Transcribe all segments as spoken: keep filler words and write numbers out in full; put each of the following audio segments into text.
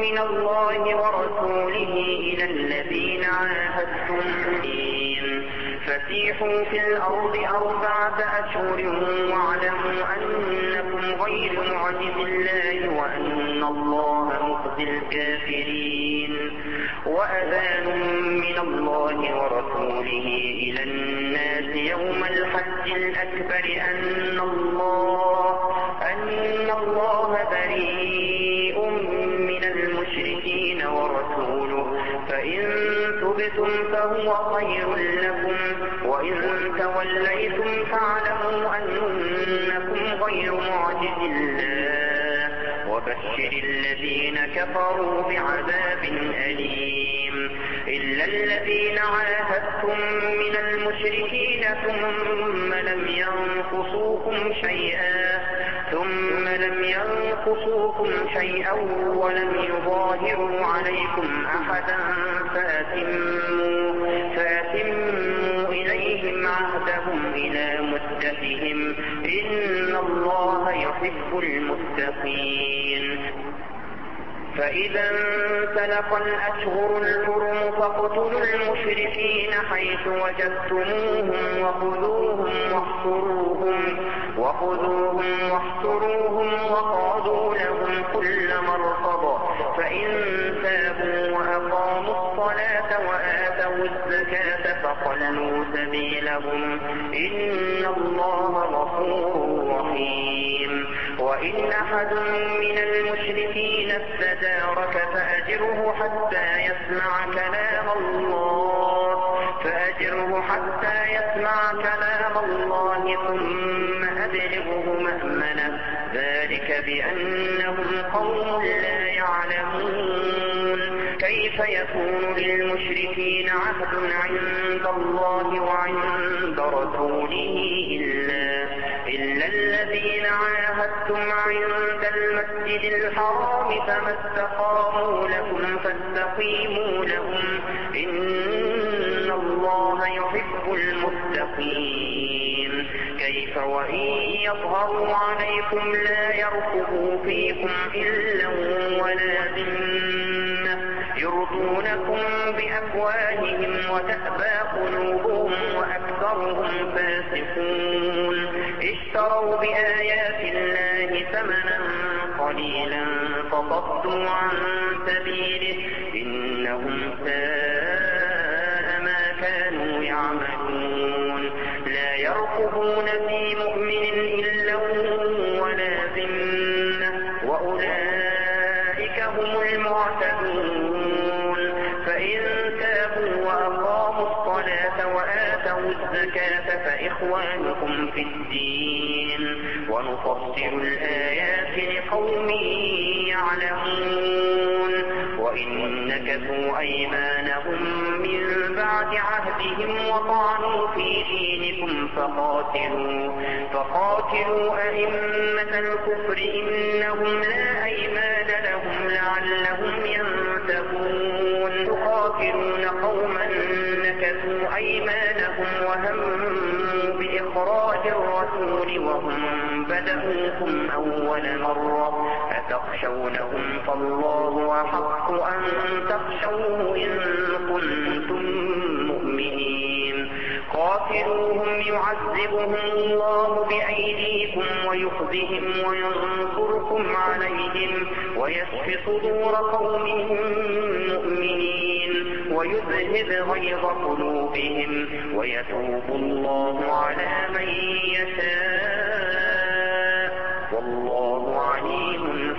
من الله ورسوله إلى الذين عاهدتم فسيحوا في الأرض أربعة أشهر واعلموا أنكم غير معجز الله وأن الله مخزي الكافرين. وأذان من الله ورسوله إلى الناس يوم الحج الأكبر أن الله أن الله بريء من المشركين ورسوله فإن تبتم فهو خير لكم وإن توليتم فاعلموا أنكم غير معجز الله وبشر الذين كفروا بعذاب أليم. إلا الذين عاهدتم من المشركين ثم لم ينقصوكم شيئا ثم لم ينقصوكم شيئا ولم يظاهروا عليكم أحدا فأتموا, فأتموا إليهم عهدهم إلى مدتهم إن الله يحب المتقين. فإذا انسلخ الأشهر الحرم فاقتلوا المشركين حيث وجدتموهم وخذوهم واحصروهم وخذوهم واحصروهم وقعدوا لهم كل مرصد فإن تابوا وأقاموا الصلاة وآتوا الزكاة فخلوا سبيلهم إن الله غفور رحيم. وإن أحد من المشركين استجارك فأجره حتى يسمع كلام الله فأجره حتى يسمع كلام الله ثم أبلغه مأمنه ذلك بأنهم قوم لا يعلمون. كيف يكون للمشركين عهد عند الله وعند رسوله إلا, إلا الذين عاهدتم عند المسجد الحرام فما استقاموا لكم فاستقيموا لهم إن الله يحب المتقين. كيف وإن يظهروا عليكم لا يرقبوا فيكم إلا ولا ذمة يرضونكم بأفواههم وتأبى قلوبهم وأكثرهم فاسقون. اشتروا بآيات الله ثمنا قليلا فصدوا عن سبيله إنهم ساء ما كانوا يعملون. لا يرقبون في مؤمن إلا ولا ذمة وأولئك هم المعتدون. فإن تابوا وأقاموا الصلاة وآتوا الزكاة فإخوانكم في الدين ونفصل الآيات لقوم يعلمون. وإن نكثوا أيمانهم من بعد عهدهم وطعنوا في دينكم فقاتلوا, فقاتلوا أئمة الكفر إنهم لا أيمان لهم لعلهم ينتهون. يقاتلون قوما نكثوا أيمانهم وهموا بإخراج الرسول وهم بدأوكم أول مرة أتخشونهم فالله أحق أن تخشوه إن كنتم مؤمنين. قاتلوهم يعذبهم الله بأيديكم ويخزهم وينصركم عليهم ويشف صدور قوم مؤمنين ويذهب غيظ قلوبهم ويتوب الله على من يشاء والله عليم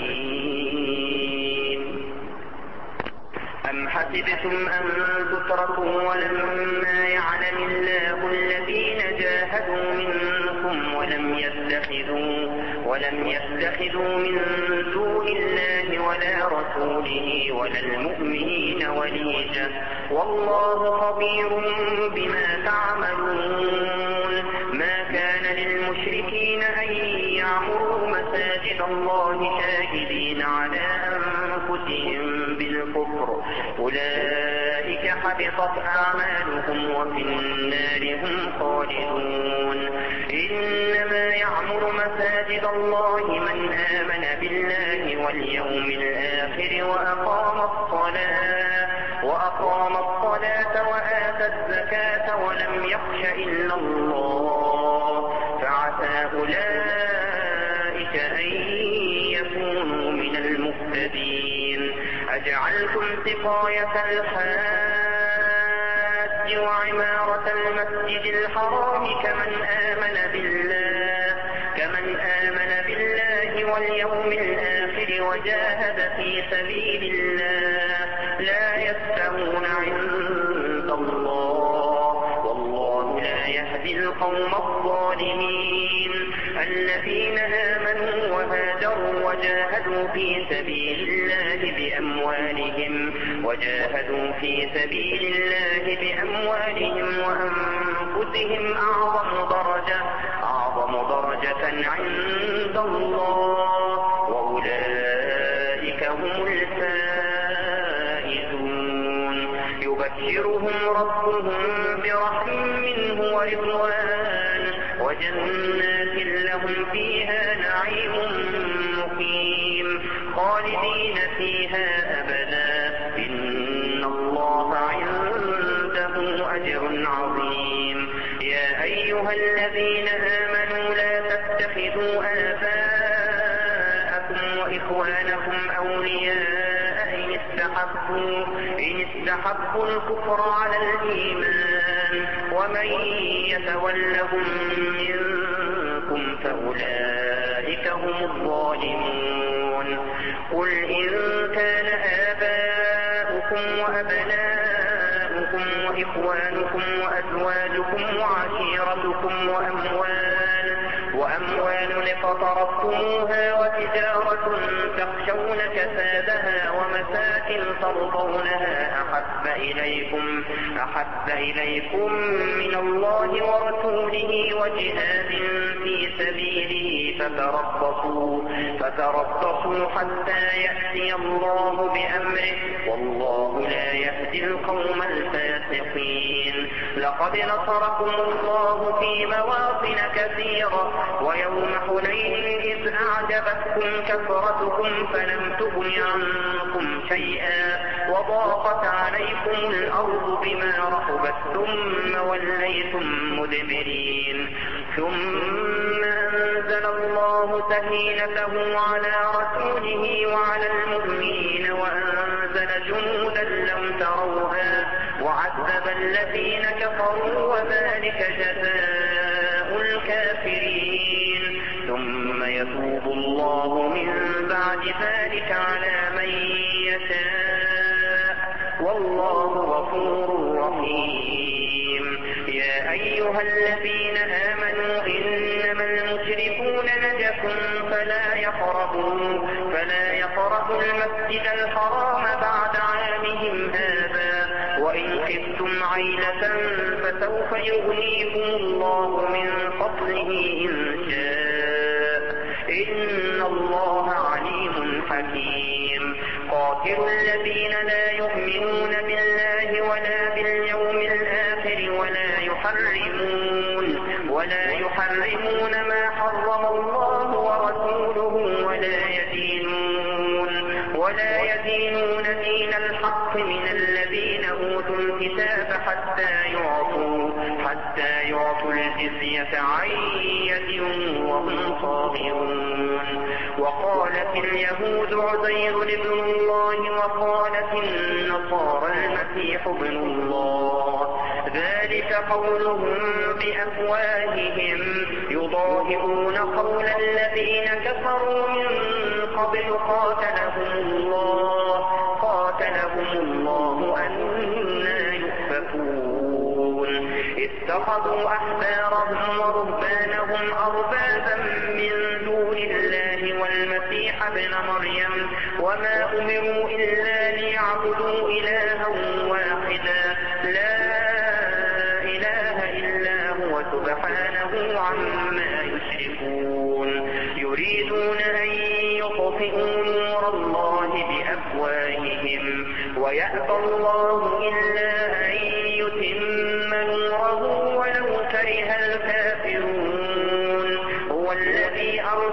حكيم. أم حسبتم أن تتركوا ولما يعلم الله الذين جاهدوا منكم ولم يتخذوا ولم يتخذوا من دون الله ولا رسوله ولا المؤمنين وليجا والله خبير بما تعملون. ما كان للمشركين أن يعمروا مساجد الله شاهدين على أنفسهم بالكفر أولئك حبطت أعمالهم وفي النار هم خالدون. إنما يعمر مساجد مساجد الله من آمن بالله واليوم الآخر وأقام الصلاة وأقام الصلاة وآتى الزكاة ولم يخش إلا الله فعسى أولئك أن يكونوا من المهتدين. أجعلتم سقاية الحاج وعمارة المسجد الحرام كمن آمن بالله كمن آمن بالله واليوم الآخر وجاهد في سبيل الله لا يستوون عند الله والله لا يهدي القوم الظالمين. الذين آمنوا وهاجروا وجاهدوا في سبيل الله بأموالهم وجاهدوا في سبيل الله بأموالهم وأنفسهم أعظم درجة أعظم درجة عند الله وأولئك هم الفائزون. يبشرهم ربهم برحمة منه ورضوان وجنات لهم فيها نعيم مقيم خالدين فيها أبدا إن الله عنده أجر عظيم. يا أيها الذين آمنوا لا تتخذوا آباءكم وإخوانكم أولياء إن استحبوا إن استحبوا الكفر على الإيمان ومن يتولهم منكم فأولئك هم الظالمون. قل إن كان آباؤكم وأبناؤكم وإخوانكم وأزواجكم وعشيرتكم وأموال وأموال اقترفتموها وتجارة تخشون كسادها ومساكن ترضونها أحب إليكم أحب إليكم من الله ورسوله وجهاد في سبيله فتربصوا فتربصوا حتى يأتي الله بأمره والله لا يهدي القوم الفاسقين. لقد نصركم الله في مواطن كثيرة ويوم حنين إذ أعجبتكم كثرتكم فلم تغن عنكم شيئا وضاقت عليكم الأرض بما رحبت ثم وليتم مدبرين ثم أنزل الله سكينته على رسوله وعلى المؤمنين وأنزل جنودا لم تروها وعذب الذين كفروا وذلك جزاء الكافرين. ثم يتوب الله من بعد ذلك على من يشاء والله غفور رحيم. يا أيها الذين آمنوا إنما المشركون نجس فلا يقربوا فلا يقربوا المسجد الحرام بعد عامهم هذا وإن خفتم عيلة فسوف يغنيكم الله من فضله إن شاء إن الله عليم حكيم. قاتلوا الذين لا يؤمنون بالله ولا باليوم الآخر ولا يحرمون ولا يحرمون ما حرم الله ورسوله ولا يدينون ولا يدينون دين الحق من الذين أوتوا الكتاب حتى يعطوا حتى يعطوا الجزية عن يد وهم صاغرون. وقالت اليهود عزير ابن الله وقالت النصارى المسيح ابن الله ذلك قولهم بأفواههم يضاهئون قول الذين كفروا من قبل قاتلهم الله قاتلهم الله أنى يؤفكون. اتخذوا أحبارهم ورهبانهم أربابا من دون الله والمسيح ابن مريم وما أمروا إلا ليعبدوا إلها واحدا لا إله إلا هو سبحانه عما يشركون. يريدون أن يطفئوا نور الله بأفواههم ويأبى الله إلا أن يتم نوره ولو كره الكافرون. هو الذي أرسل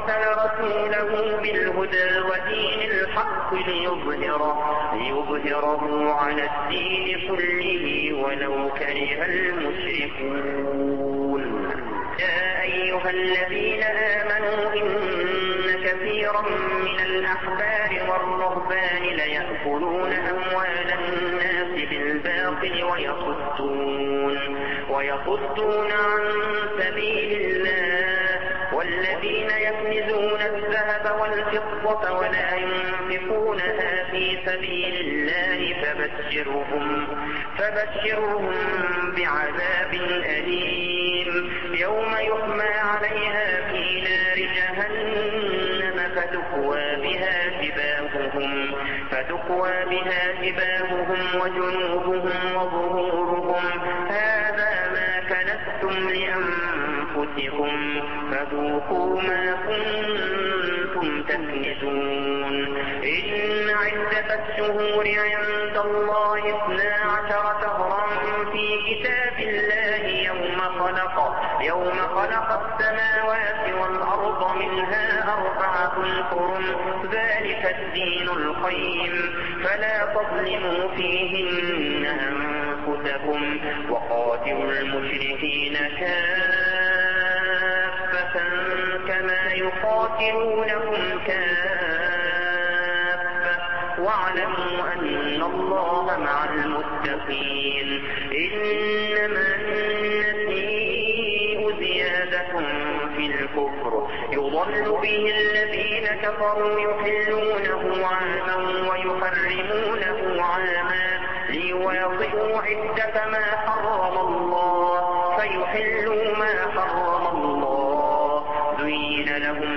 أرسل رسوله بالهدى ودين الحق ليظهره, ليظهره على الدين كله ولو كره المشركون. يا أيها الذين آمنوا إن كثيرا من الأحبار والرهبان ليأكلون أموال الناس بالباطل ويصدون, ويصدون عن سبيل الله, والذين يكنزون الذهب والفضة ولا ينفقونها في سبيل الله فبشرهم, فبشرهم بعذاب أليم يوم يحمى عليها في نار جهنم فتكوى بها جباههم, فتكوى بها جباههم وجنوبهم وظهورهم هذا ما كنزتم لأنفسكم فذوقوا ما كنتم تكنزون. إن عدة الشهور عند الله اثنا عشر شهرا في كتاب الله يوم خلق, يوم خلق السماوات والأرض منها أربعة حرم ذلك الدين القيم فلا تظلموا فيهن أنفسكم وقاتلوا المشركين كافة كما يقاتلونكم كافة واعلموا أن الله مع المتقين. إنما النسيء زيادة في الكفر يضل به الذين كفروا يحلونه عاما ويحرمونه عاما ليواطئوا عدة ما حرم الله فيحلوا ما حرم الله زين لهم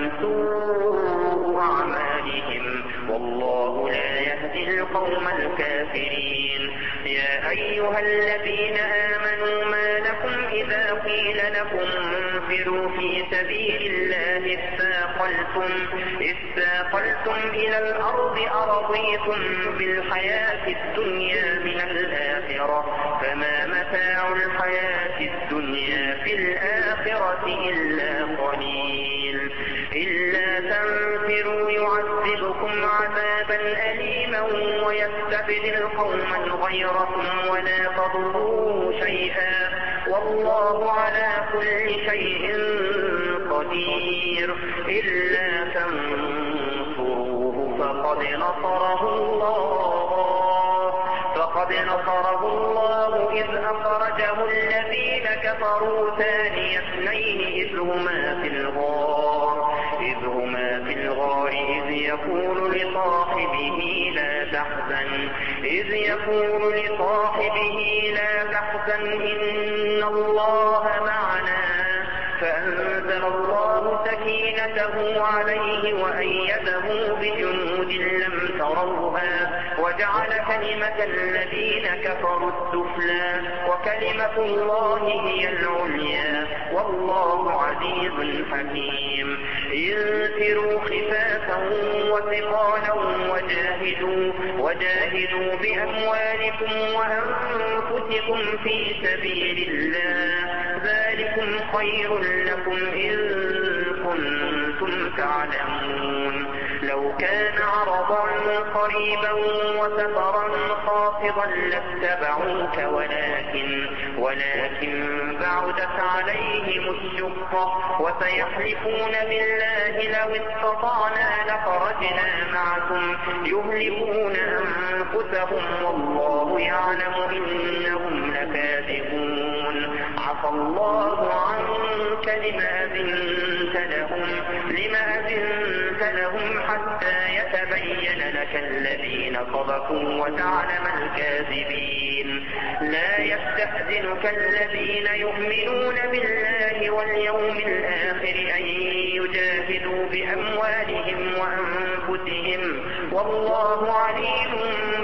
سوء أعمالهم والله لا يهدي القوم الكافرين. يا أيها الذين آمنوا ما لكم إذا قيل لكم انفروا في سبيل الله اثاقلتم, اثاقلتم إلى الأرض أرضيتم بالحياة الدنيا من الآخرة فما متاع الحياة الدنيا في الآخرة إلا قليل. إلا تنفروا يعذبكم عذابا أليما ويستبدل قوما غيركم ولا تضروه شيئا والله على كل شيء قدير. إلا تنصروه فقد نصره الله, فقد نصره الله إذ أخرجه الذين كفروا ثاني اثنين إذ هما في الغار, إذ هما في الغار إذ يقول لصاحبه لا تحزن, إذ يقول لصاحبه لا تحزن إن الله معنا فأنزل الله سكينته عليه وأيده بجنود لم تروها وجعل كلمة الذين كفروا السفلى وكلمة الله هي العليا والله عزيز حكيم. انفروا خفافا وثقالا وجاهدوا, وجاهدوا بأموالكم وأنفسكم في سبيل الله ذلكم خير لكم إن كنتم تعلمون. لو كان عرضا قريبا وسفرا خافضا لاتبعوك ولكن, ولكن بعدت عليهم الشقة وسيحلفون بالله لو استطعنا لخرجنا معكم يهلكون أنفسهم والله يعلم إنهم لكاذبون. عفى الله عنك لما أذنت لهم, لما أذنت لهم حتى يتبين لك الذين صدقوا وتعلم الكاذبين. لا يستأذنك الذين يؤمنون بالله واليوم الآخر أن يجاهدوا بأموالهم وأنفسهم والله عليم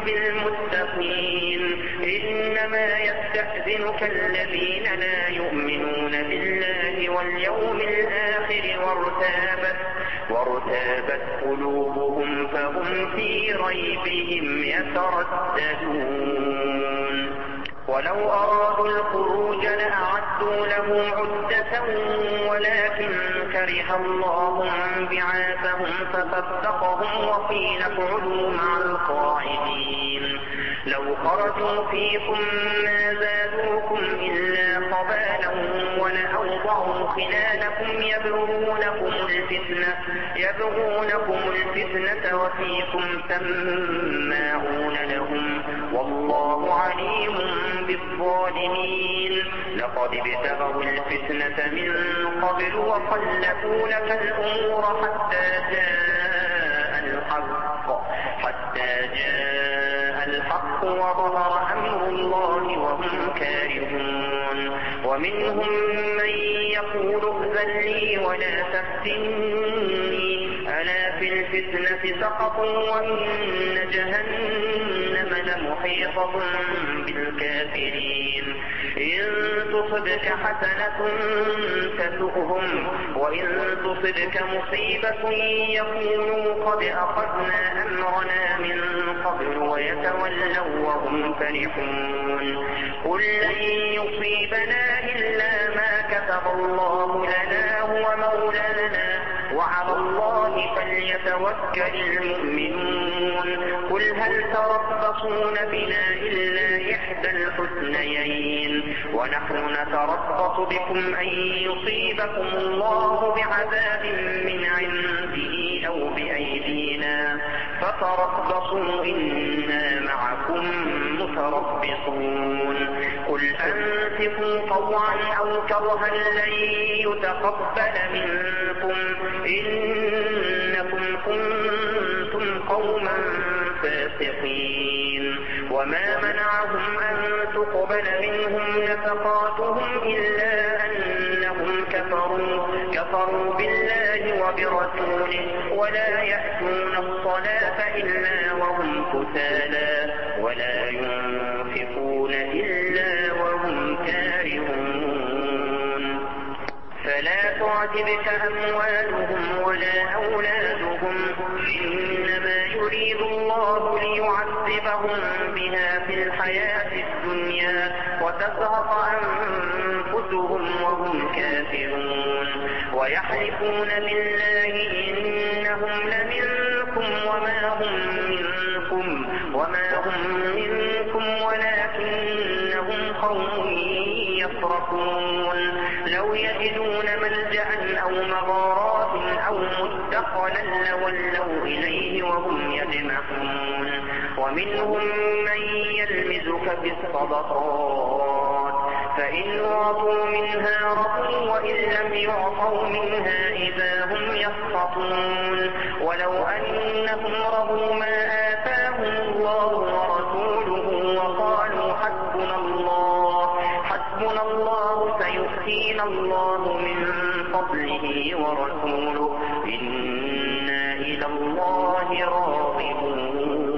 بالمتقين. إنما يستأذنك الذين لا يؤمنون بالله واليوم الآخر وارتابت, وارتابت قلوبهم فهم في ريبهم يترددون. ولو أرادوا الخروج لأعدوا له عدة ولكن كره الله بعاثهم فثبطهم وقيل اقعدوا مع القاعدين. لو خرجوا فيكم ما زادوكم إلا خبالا ولأوضعوا خلالكم يبغونكم الفتنة, يبغونكم الفتنة وفيكم سماعون لهم والله عليم بالظالمين. لقد ابتغوا الفتنة من قبل وقلبوا لك الأمور حتى جاء الحق حتى جاء الحق وظهر أمر الله وهم كارهون. ومنهم من يقول ائذن لي ولا تفتني ألا في الفتنة سقطوا وإن جهنم لمحيطة بالكافرين. إن تصبك حسنة تسؤهم وإن تصبك مصيبة يقولوا قد أخذنا أمرنا من قبل ويتولوا وهم فرحون. قل لن يصيبنا إلا ما كتب الله لنا هو مولانا وعلى الله فليتوكل المؤمنون. قل هل تربصون بنا إلا إحدى الحسنيين ونحن نتربص بكم أن يصيبكم الله بعذاب من عنده أو بأيدينا فتربصوا إنا معكم متربصون. قل أنفقوا طوعا أو كرها لن يتقبل منكم إنكم كنتم قوما فاسقين. وما منعهم أن تقبل منهم نفقاتهم إلا أنهم كفروا, كفروا بالله وبرسوله ولا يأتون الصلاة إلا وهم كسالى ولا ينفقون إلا وهم كارهون. فلا تعجبك أموالهم ولا أولادهم إنما يريد الله ليعذبهم بها في الحياة الدنيا وتزهق أنفسهم وهم كافرون. ويحلفون بالله إنهم لمنكم وما هم منكم وما هم منكم ولكنهم قوم يفرقون. لو يجدون ملجأ أو مغارات أو مدخلا لولوا إليه وهم يجمعون. ومنهم من يلمزك في الصدقات فإن أعطوا منها رضوا وإن لم يعطوا منها إذا هم يسخطون. ولو أنهم رضوا ما آتاهم الله ورسوله وقالوا حسبنا الله حسبنا الله سيؤتينا الله من فضله ورسوله إنا إلى الله راغبون.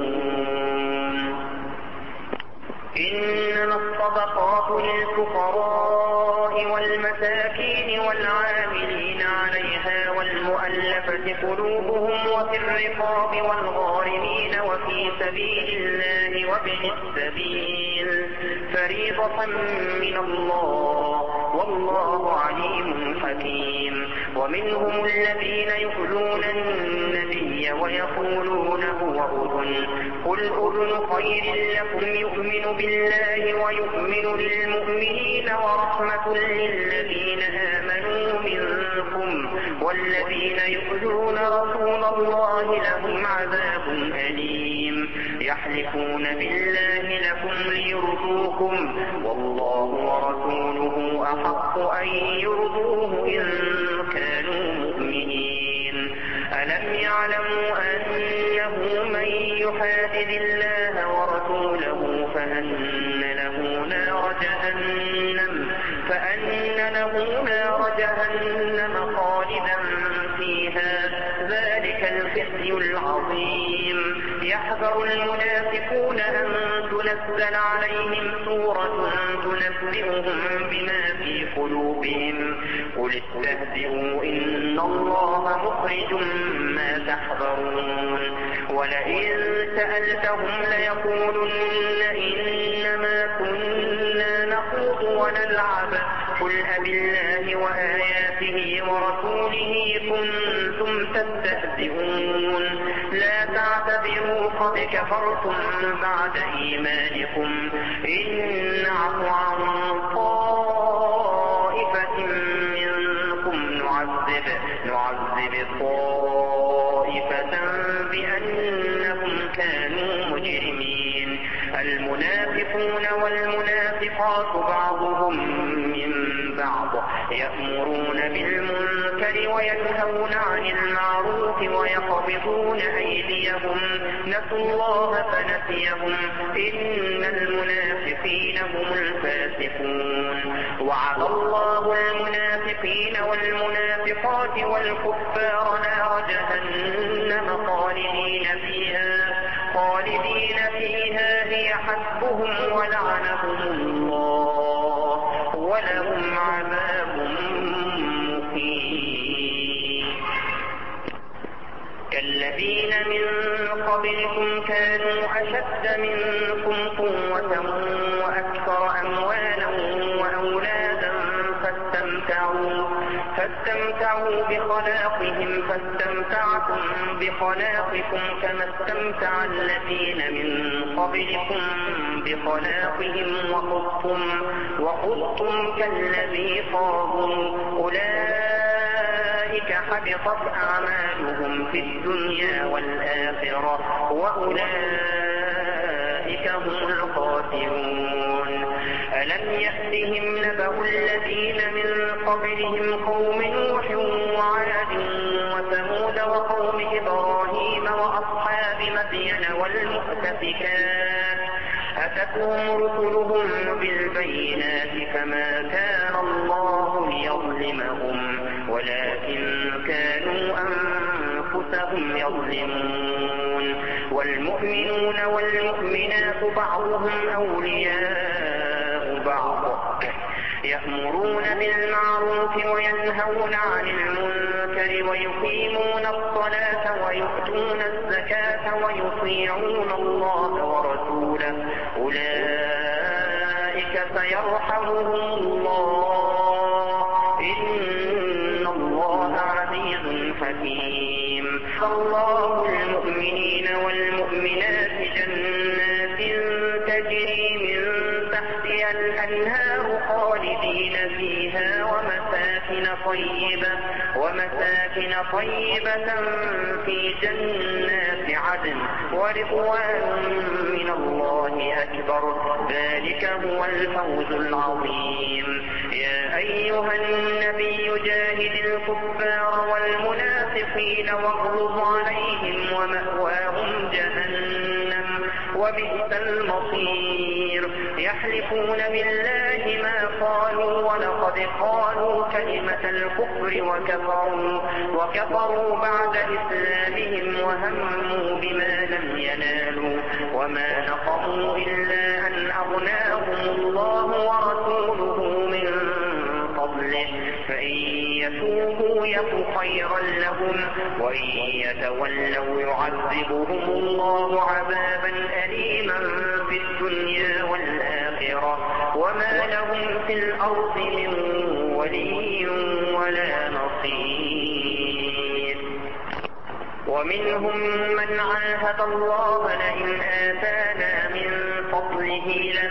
إنما الصدقات للفقراء والمساكين والعاملين عليها والمؤلفة قلوبهم وفي الرقاب والغارمين وفي سبيل الله وابن السبيل فريضة من الله والله عليم حكيم. ومنهم الذين يؤذون النبي ويقولون هو أذن قل أذن خير لكم يؤمن بالله ويؤمن للمؤمنين ورحمة للذين آمنوا منكم والذين يؤذون رسول الله لهم عذاب أليم. يحلفون بالله لكم ليرضوكم والله ورسوله أحق أن يرضوه إن كانوا مؤمنين. ألم يعلموا أنه من يحادد الله ورسوله فأن له نار جهنم فأن له نار جهنم خالدا فيها ذلك الخزي العظيم. يحذر المنافقون أن تنزل عليهم سورة تنبئهم بما في قلوبهم قل استهزئوا إن الله مخرج ما تحذرون. ولئن سألتهم ليقولن إنما كنا تستهزئون لا تعتذروا قد كفرتم بعد إيمانكم إن نعفو عن طائفة منكم نعذب نعذب طائفة بأنهم كانوا مجرمين المنافقون والمنافقات بعضهم من بعض يأمرون بالمنكر وينهون عن المعروف ويقبضون أيديهم نسوا الله فنسيهم إن المنافقين هم الفاسقون وعد الله المنافقين والمنافقات والكفار نار جهنم خالدين فيها خالدين فيها هي حسبهم ولعنهم الله ولهم عذاب مقيم كالذين من قبلكم كانوا أشد منكم قوة وأكثر أموالا وأولادا فاستمتعوا فاستمتعوا بخلاقهم فاستمتعتم بخلاقكم كما استمتع الذين من قبلكم بخلاقهم وخضتم وخضتم كالذي خاضوا أولئك حبطت أعمالهم في الدنيا والآخرة وأولئك هم الخاسرون ألم يأتهم نبأ الذين من قبلهم قوم نوح وعاد وثمود وقوم إبراهيم وأصحاب مدين والمؤتفكات أتتهم رسلهم بالبينات فما كان الله ليظلمهم ولكن كانوا أنفسهم يظلمون والمؤمنون والمؤمنات بعضهم أولياء بعض يأمرون بالمعروف وينهون عن المنكر ويقيمون الصلاة ويؤتون الزكاة ويطيعون الله ورسوله أولئك سيرحمهم الله إن الله عزيز حكيم الله المؤمنين والمؤمنات جنات تجري من تحتها الأنهار خالدين فيها ومساكن طيبة ومساكن طيبة في جنات عدن ورضوان من الله أكبر ذلك هو الفوز العظيم يا أيها النبي جاهد الكفار والمنافقين واغلظ عليهم ومأواهم جهنم وبئس المصير يحلفون بالله ما قالوا ولقد قالوا كلمة الكفر وكفروا وكفروا بعد إسلامهم وهموا بما لم ينالوا وما نقموا إلا أن أغناهم الله ورسوله من فضله فإن يتوبوا يك خيرا لهم وإن يتولوا يعذبهم الله عذابا أليما في الدنيا والآخرة وما لهم في الأرض من ولي ولا نصير ومنهم من عاهد الله لئن آتانا من فضله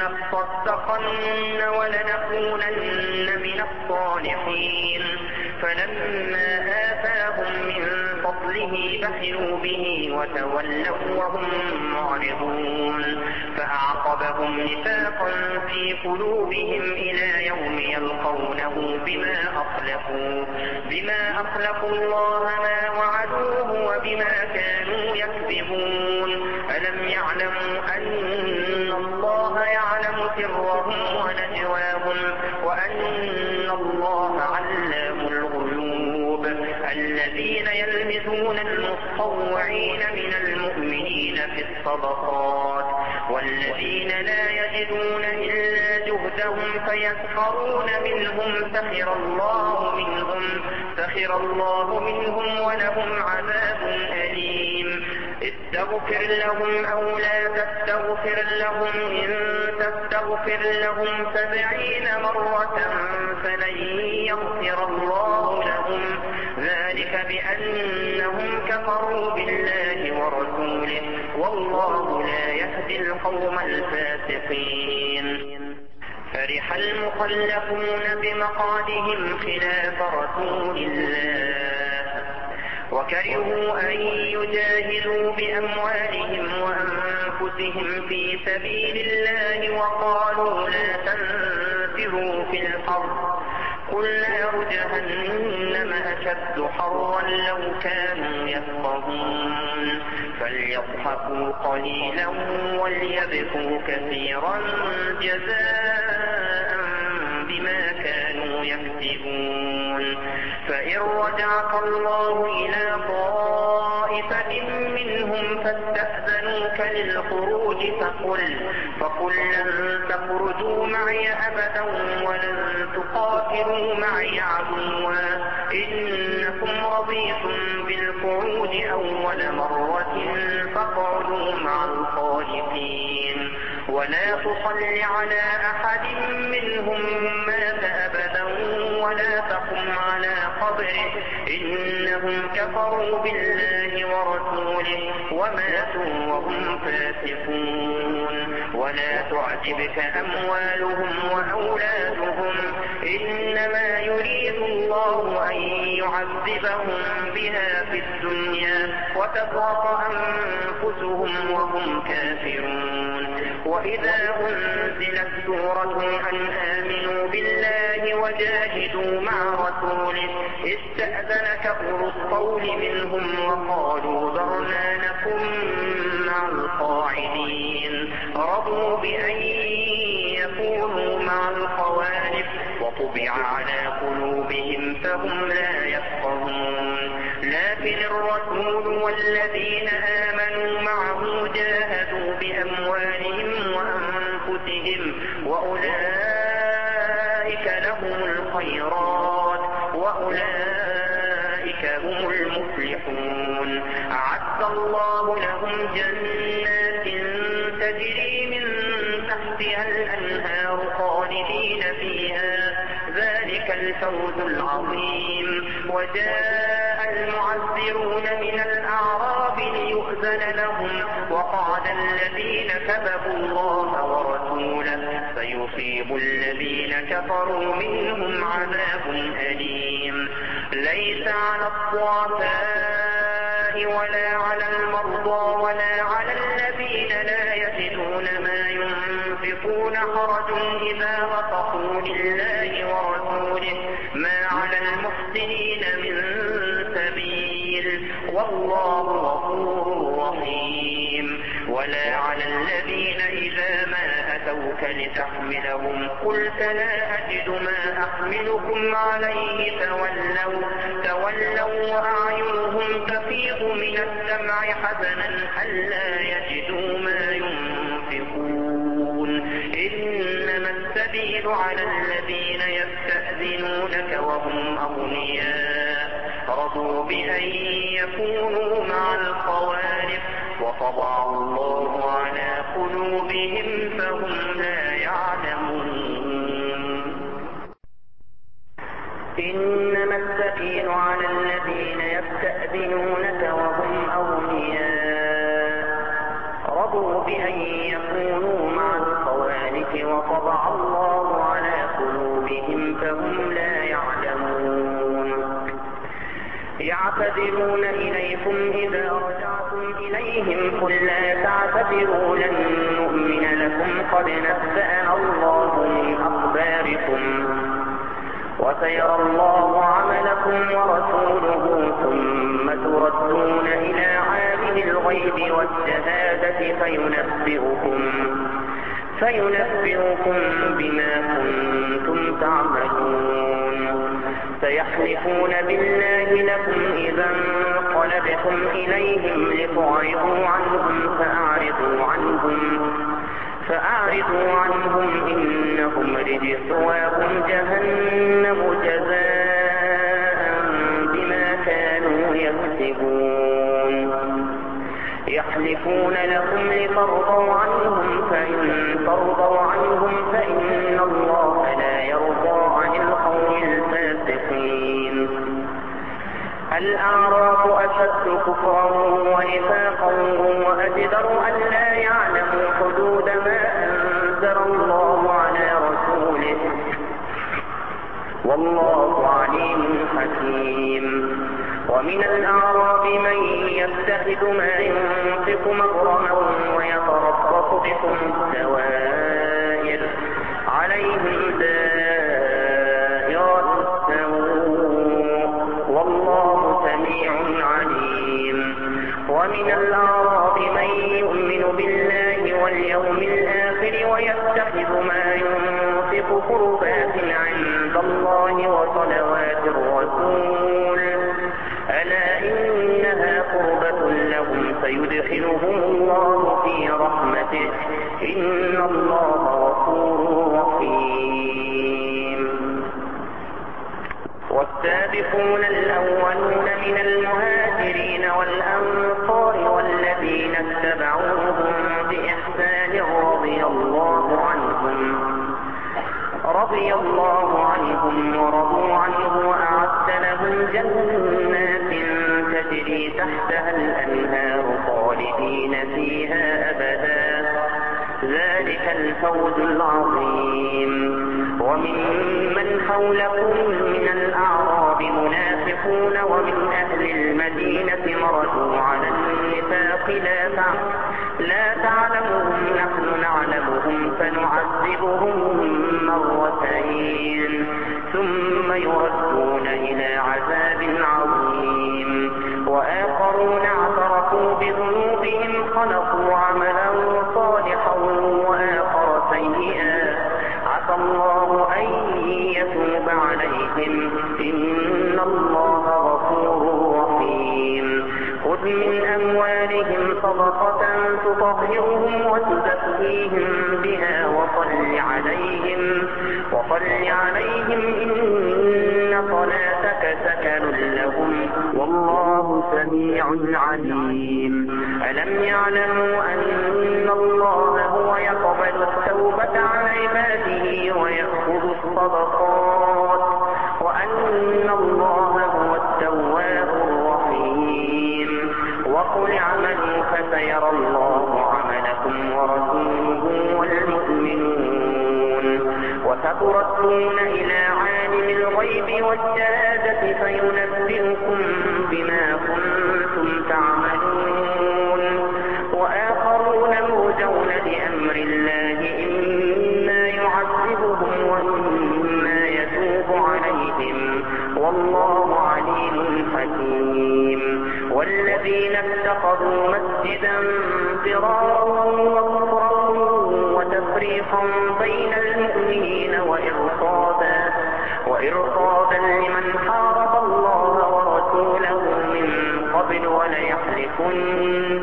لنصدقن ولنكونن من الصالحين فلما آتاهم من فضله بخلوا به وتولوا وهم معرضون فأعقبهم نفاقا في قلوبهم إلى يوم يلقونه بما أخلفوا بما أخلفوا الله ما وعدوه وبما كانوا يكذبون ألم يعلموا أن الله يعلم سرهم ونجواهم وأن الله علام الغيوب الذين يلمزون المتطوعين من المؤمنين في الصدقات والذين لا يجدون إلا جهدهم فيسخرون منهم سخر الله منهم سخر الله منهم ولهم عذاب أليم استغفر لهم أو لا تستغفر لهم إن تستغفر لهم سبعين مرة فلن يغفر الله لهم ذلك بأنهم كفروا بالله ورسوله والله لا يهدي القوم الفاسقين. فرح المخلفون بمقعدهم خلاف رسول الله وكرهوا أن يجاهدوا بأموالهم وأنفسهم في سبيل الله وقالوا لا تنفروا في الحر قل نار جهنم أشد حرا لو كانوا يفقهون فليضحكوا قليلا وليبكوا كثيرا جزاء بما كانوا يكسبون. فإن رجعك الله إلى طائفة منهم فاستأذنوك للخروج فقل فقل لن تخرجوا معي أبدا ولن تقاتلوا معي عدوا إنكم رضيتم بالقعود أول مرة فاقعدوا مع الخالفين ولا تصل على أحد منهم مات أبدا ولا تقم على قبره إنهم كفروا بالله ورسوله وماتوا وهم فاسقون. ولا تعجبك أموالهم وأولادهم إنما يريد الله أن يعذبهم بها في الدنيا وتزهق أنفسهم وهم كافرون. وإذا أنزلت سورة أن آمنوا بالله وجاهدوا مع رسوله استأذنك أولو الطول منهم وقالوا ذرنا نكن مع القاعدين رضوا بأن يكونوا مع الخوالف وطبع على قلوبهم فهم لا يفقهون. لكن الرسول والذين آمنوا معه جاهدوا بأموالهم وأنفسهم وأولئك لهم الخيرات وأولئك هم المفلحون. أعد الله لهم جنات تجري من تحتها الأنهار خالدين فيها ذلك الفوز العظيم. وجاء المعذرون من الأعراب ليؤذن لهم وقعد الذين كذبوا الله ورسوله فيصيب الذين كفروا منهم عذاب أليم. ليس على الضعفاء ولا على المرضى ولا على الذين لا يجدون ما ينفقون حرج إذا وقفوا لله ورسوله ما على المحسنين من سبيل والله غفور رحيم. ولا على الذين إذا ما أتوك لتحملهم قلت لا أجد ما أحملكم عليه تولوا تولوا وأعينهم تفيض من الدمع حزنا ألا يجدوا ما ينفقون. إنما السبيل على الذين يستأذنونك وهم أغنياء رضوا بأن يكونوا مع الخوالف وطبع الله على قلوبهم فهم لا يعلمون. إنما السبيل على الذين يستأذنونك وهم أغنياء رضوا بأن يكونوا مع الخوالف وطبع الله على قلوبهم فهم لا يعلمون. يعتذرون إليكم إذا رجعتم إليهم قل لا تعتذروا لن نؤمن لكم قد نبأنا الله من أخباركم وسيرى الله عملكم ورسوله ثم تردون إلى عالم الغيب والشهادة فينبئكم فينبئكم بما كنتم تعملون. سيحلفون بالله لكم إذا انقلبتم إليهم لتعرضوا عنهم فأعرضوا عنهم فأعرضوا عنهم إنهم رجس وهم جهنم جزاء بما كانوا يكسبون. يحلفون لكم لترضوا عنهم فإن ترضوا عنهم فإن الله لا يرضى عن القوم الفاسقين. الأعراب أشد كفرا ونفاقا وأجدر أن لا يعلموا حدود ما أنزل الله على رسوله والله عليم حكيم. ومن الأعراب من يتخذ ما ينفق مغرما ويتربص بكم الدوائر عليهم دائرة السوء والله سميع عليم. ومن الأعراب من يؤمن بالله واليوم الآخر ويتخذ ما ينفق قربات عند الله وصلوات الرسول ألا إنها قربة لهم فيدخلهم الله في رحمته إن الله غفور رحيم. والسابقون الأولون من المهاجرين والأنصار والذين اتبعوهم بإحسان رضي الله عنهم رضي الله عنهم ورضوا عنه وأعد لهم جنات تجري تحتها الأنهار خالدين فيها أبدا ذلك الفوز العظيم. وممن حولكم من الأعراب منافقون ومن أهل المدينة مردوا على النفاق لا لا تعلمهم نحن نعلمهم فنعذبهم مرتين ثم يردون إلى عذاب عظيم. وآخرون اعترفوا بذنوبهم خلقوا عملا صالحا وآخر سيئا عسى الله أن يتوب عليهم إن الله غفور رحيم. خذ من أموالهم صدقة تطهرهم وتزكيهم بها وصل عليهم وصل عليهم إن صلاتك سكن لهم والله سميع عليم. ألم يعلموا أن الله هو يقبل التوبة عن عباده ويأخذ الصدقات وأن الله هو التواب الرحيم. وقل اعملوا فسيرى الله عملكم ورسوله والمؤمنون وستردون إلى عالم الغيب والشهادة فينبئكم بما كنتم تعملون. وآخرون مرجون لأمر الله إما يعذبهم وإما يتوب عليهم والله عليم حكيم. والذين اتخذوا مسجدا فرارا وكفرا وتفريقا بين المؤمنين وإرصادا وإرصادا لمن حارب الله ورسوله من قبل وليحلفن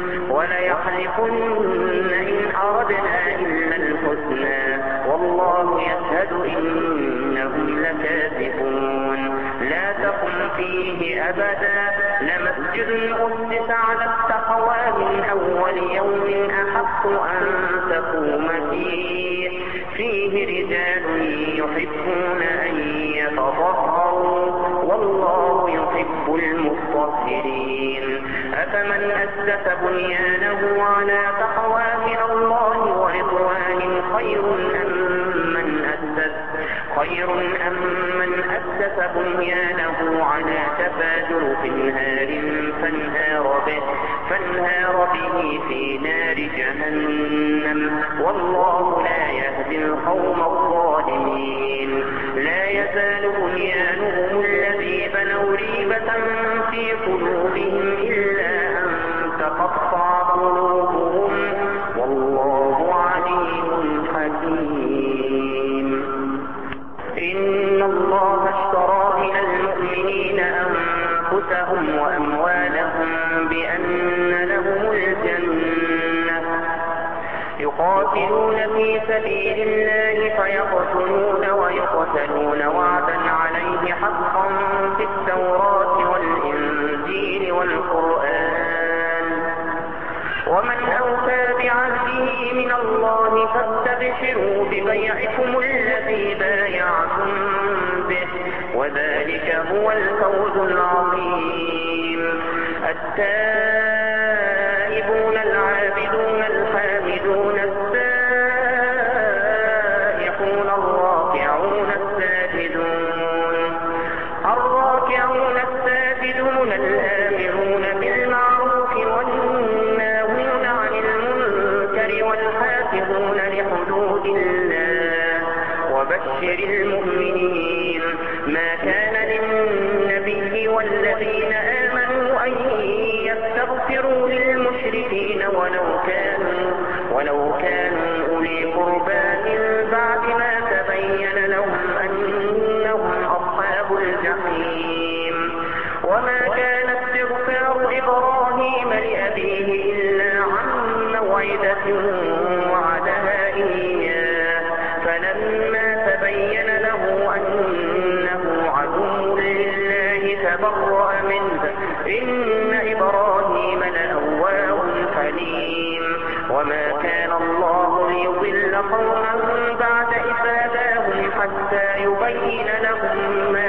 وليحلفن إن أردنا إلا الحسنى والله يشهد إنهم لكاذبون. لا تقم فيه أبدا لمسجد أسس على التقوى من أول يوم أحق أن تقوم فيه فيه رجال يحبون أن يتطهروا والله يحب المطهرين. أفمن أسس بنيانه على تقوى من الله ورضوان خير أم من أسس خير أم من أسس بنيانه على شفا جرف نهار فانهار به فانهار به في نار جهنم والله لا يهدي القوم الظالمين. لا يزال بنيانهم الذي بنوا ريبة في قلوبهم إلا أن تقطع قلوبهم والله عليم حكيم. إن الله اشترى من المؤمنين أنفسهم وأموالهم بأن لهم الجنة يقاتلون في سبيل الله فيقتلون ويقتلون وعدا عليه حقا في التوراة والإنجيل والقرآن ومن أوفى بعهده من الله فاستبشروا ببيعكم الذي بايعتم به وذلك هو الفوز العظيم. التائبون العابدون الحامدون السائحون الراكعون الساجدون الراكعون الساجدون الآمرون بالمعروف والناهون عن المنكر والحافظون لحدود الله وبشر المؤمنين. ما كان للنبي والذين آمنوا أن يستغفروا للمشركين ولو كانوا ولو كانوا أولي قربى من بعد ما تبين لهم أنهم أصحاب الجحيم. وما كان استغفار إبراهيم لأبيه إلا عن موعدة وعدها إياه فلما تبين له أنه عدو لله تبرأ منه إن إبراهيم لأواه حليم. وما كان الله ليضل قوما بعد إذ هداهم حتى يبين لهم ما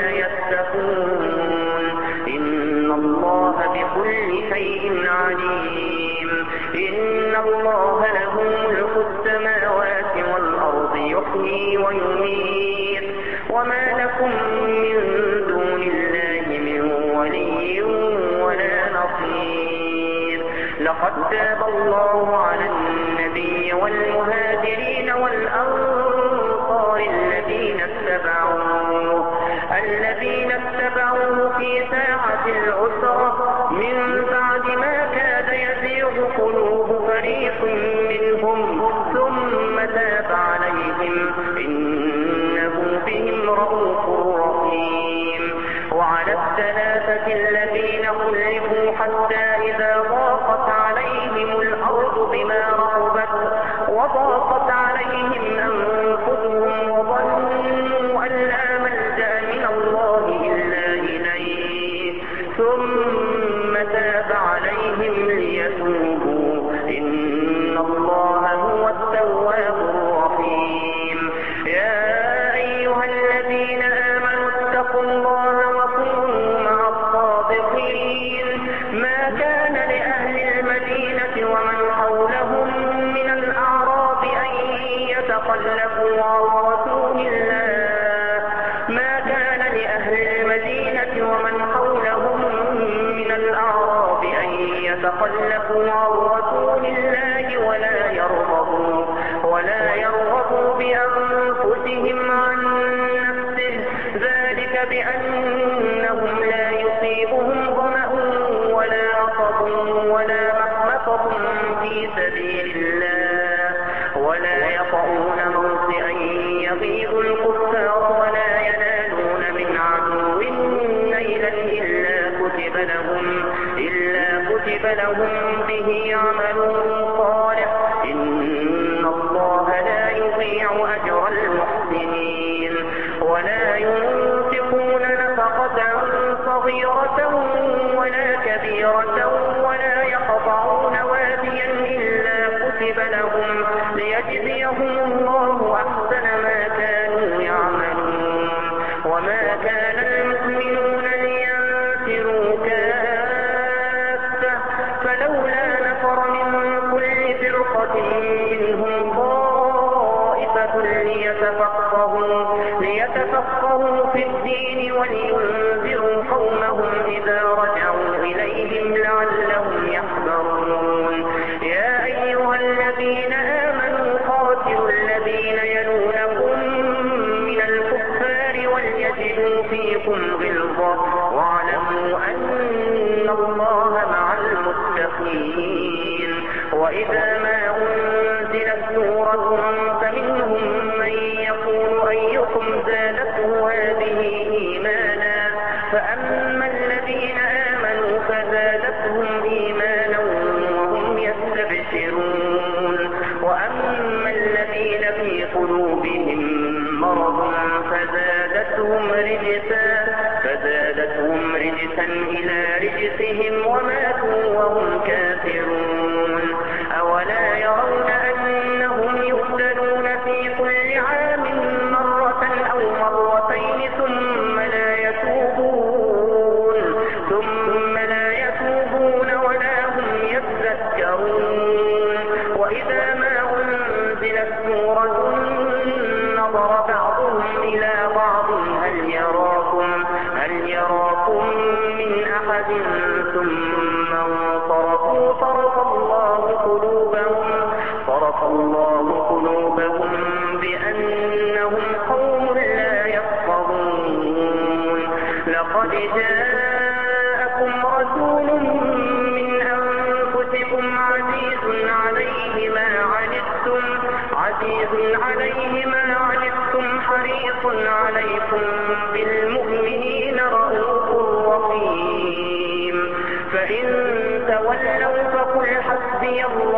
يتقون إن الله بكل شيء عليم. إن الله له ملك السماوات والأرض يحيي ويميت وما لكم من دون الله من ولي ولا نصير. لقد تاب الله على النبي والمهاجرين والأنصار الذين اتبعوه الذين اتبعوه في ساعة العسرة من بعد ما كاد يزيغ قلوب فريق منهم ثم تاب عليهم إنه بهم رءوف رحيم. وعلى الثلاثة الذين خلفوا حتى إذا ضاقت عليهم الأرض بما رحبت وضاقت عليهم أنفسهم وظنوا أن لا ملجأ من الله إلا إليه ثم تاب عليهم ليتوبوا إن الله هو التواب الرحيم. يا أيها الذين آمنوا اتقوا الله وكونوا مع الصادقين. ما كان لأهل المدينة ومن حولهم من الأعراب أن يتخلفوا عن رسول الله ما كان لأهل المدينة ومن حولهم من الأعراب أن يتخلفوا عن رسول الله ولا يرغبوا ولا يرغبوا بأنفسهم عن نفسه ذلك بأنهم لا يصيبهم ظمأ ولا نصب ولا مخمصة في سبيل الله ولا يطعون موطئا يغيظ الكفار ولا ينالون من عدو نيلا إلا كتب لهم إلا كتب لهم به عمل صالح إن الله لا يضيع أجر المحسنين. ولا ينفقون نفقة صغيرة ولا كبيرة ولا يقطعون واديا إلا كتب لهم ليجزيهم الله أحسن ما كانوا يعملون. وما كان المؤمنون لينفروا كافة فلولا نفر من كل فرقة منهم طائفة ليتفقهوا ليتفقهوا في الدين ولينذروا قومهم إذا رجعوا إليهم لعلهم يحذرون. يا أيها الذين آمنوا قاتلوا الذين يلونكم من الكفار وليجدوا فيكم غلظة واعلموا أن الله مع المتقين. وإذا ما أنزلت سورة فمنهم من يقول أيكم زادته هذه إيمانا فأما الذين آمنوا فزادتهم إيمانا وهم يستبشرون وأما الذين في قلوبهم مرض فزادتهم رجسا فزادتهم رجسا إلى رجسهم وماتوا وهم كافرون. أولا يرون أنهم يفتنون في كل عام مرة أو مرتين ثم لا يتوبون ثم لا يتوبون عزيز عليه ما عنتم حريص عليكم بالمؤمنين رؤوف رحيم. فإن تولوا فقل حسبي الله